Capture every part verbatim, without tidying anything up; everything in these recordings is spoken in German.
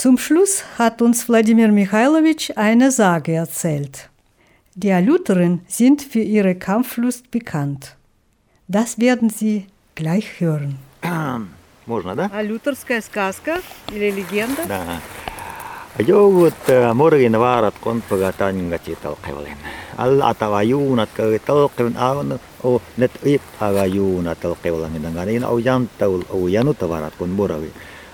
Zum Schluss hat uns Wladimir Michailowitsch eine Sage erzählt. Die Alютeren sind für ihre Kampflust bekannt. Das werden Sie gleich hören. Можно, да? Алюторская сказка или легенда? Да. Ajougut morgin vaarat konpagatanngati talqivlin. Al atawayunat ka talqivin aun o net ip agayunat talqivlan nganina o yantaul o yanutavarat kon morawi.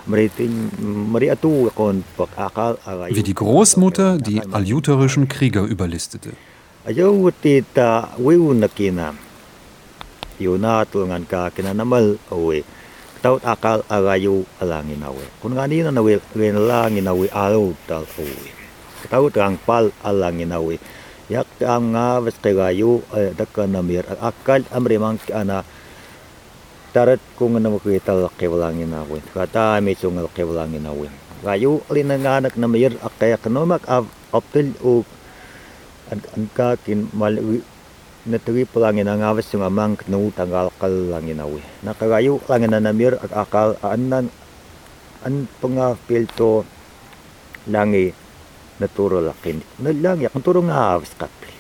Wie die Großmutter die aljuterischen Krieger überlistete. Ajougut ta wiunakina. Yunatul ka kinanamal owe. Taut akal agayu alangin awe. Kun ganina nawe wen langin awe alu tal awe. Taut ang pal alangin awe. Yak ang nga vestagayu dakanamir akal amrimang ana tarat kung na makital kewlangin awe. Kata mi sungal kewlangin awe. Gayu linanganak namir akay ekonomak av optil u anka kin mal naturi pelangin ang awas yung amang knu tanggal kal langin awi. Nakagayu langin na namir at akal anan an pangapil to langi naturo lakin. Nalang yak naturo nga awas kapli.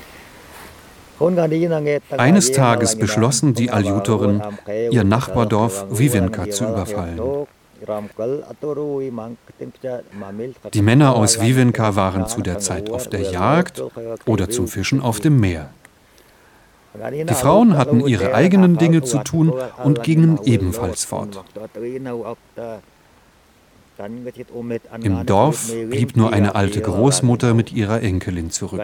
Eines Tages beschlossen die Aljutoren, ihr Nachbardorf Wiewinka zu überfallen. Die Männer aus Wiewinka waren zu der Zeit auf der Jagd oder zum Fischen auf dem Meer. Die Frauen hatten ihre eigenen Dinge zu tun und gingen ebenfalls fort. Im Dorf blieb nur eine alte Großmutter mit ihrer Enkelin zurück.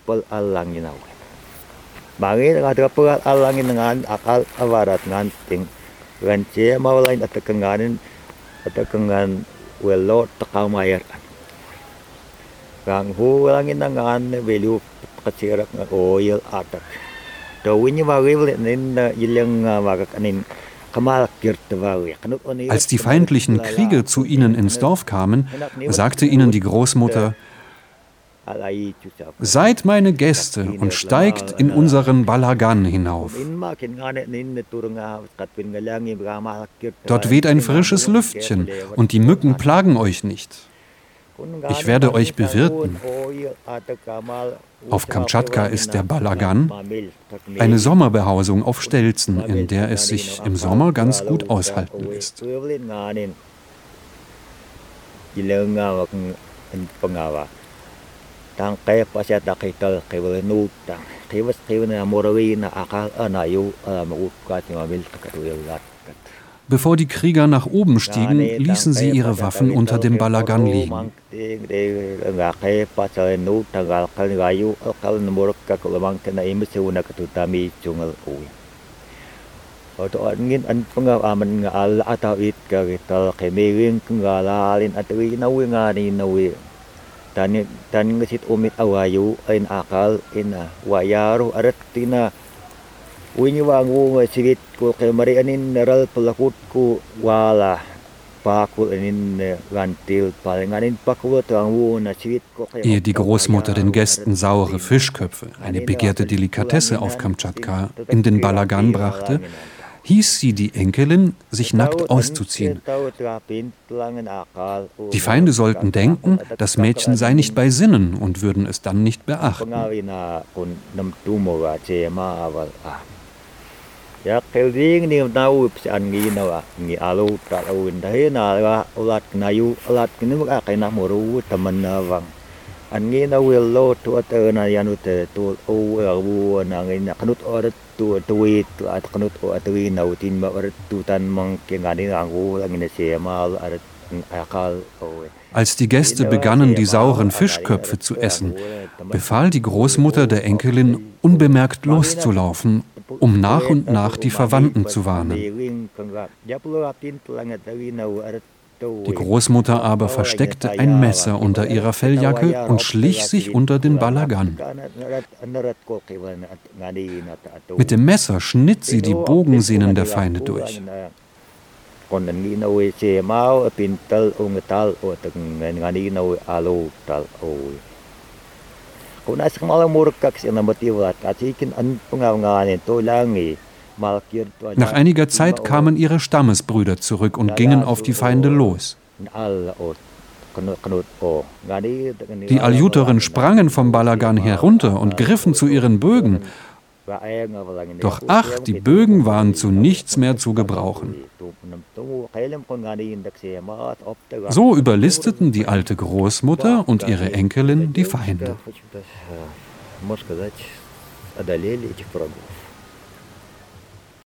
Als die feindlichen Krieger zu ihnen ins Dorf kamen, sagte ihnen die Großmutter: Seid meine Gäste und steigt in unseren Balagan hinauf. Dort weht ein frisches Lüftchen und die Mücken plagen euch nicht. Ich werde euch bewirten. Auf Kamtschatka ist der Balagan eine Sommerbehausung auf Stelzen, in der es sich im Sommer ganz gut aushalten lässt. Bevor die Krieger nach oben stiegen, ließen sie ihre Waffen unter dem Balagan liegen. Ehe die Großmutter den Gästen saure Fischköpfe, eine begehrte Delikatesse auf Kamtschatka, in den Balagan brachte, hieß sie die Enkelin, sich nackt auszuziehen. Die Feinde sollten denken, das Mädchen sei nicht bei Sinnen und würden es dann nicht beachten. Ya kelding ni nau pisan gi nawa ngi alu ta awin dahe na ulat nayu ulat kini ka kaina moru teman wang angi na willo tu ate na yanu te tu o abu na ngi na kanut or tu tuit at kanut o atwi na utin ba or tu tan mang kengani angu ngi ne sema ar akal o. Als die Gäste begannen, die sauren Fischköpfe zu essen, befahl die Großmutter der Enkelin, unbemerkt loszulaufen, um nach und nach die Verwandten zu warnen. Die Großmutter aber versteckte ein Messer unter ihrer Felljacke und schlich sich unter den Balagan. Mit dem Messer schnitt sie die Bogensehnen der Feinde durch. Nach einiger Zeit kamen ihre Stammesbrüder zurück und gingen auf die Feinde los. Die Aljuterin sprangen vom Balagan herunter und griffen zu ihren Bögen. Doch ach, die Bögen waren zu nichts mehr zu gebrauchen. So überlisteten die alte Großmutter und ihre Enkelin die Feinde. Можно сказать, одолели этих врагов.